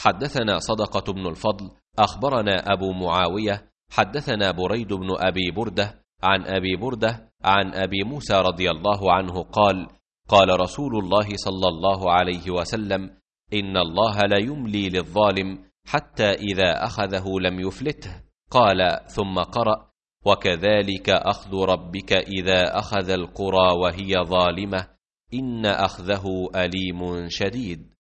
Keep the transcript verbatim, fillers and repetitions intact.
حدثنا صدقة بن الفضل أخبرنا أبو معاوية حدثنا بريد بن أبي بردة عن أبي بردة عن أبي موسى رضي الله عنه قال: قال رسول الله صلى الله عليه وسلم: إن الله ليملي للظالم حتى إذا أخذه لم يفلته. قال ثم قرأ: وكذلك أخذ ربك إذا أخذ القرى وهي ظالمة إن أخذه أليم شديد.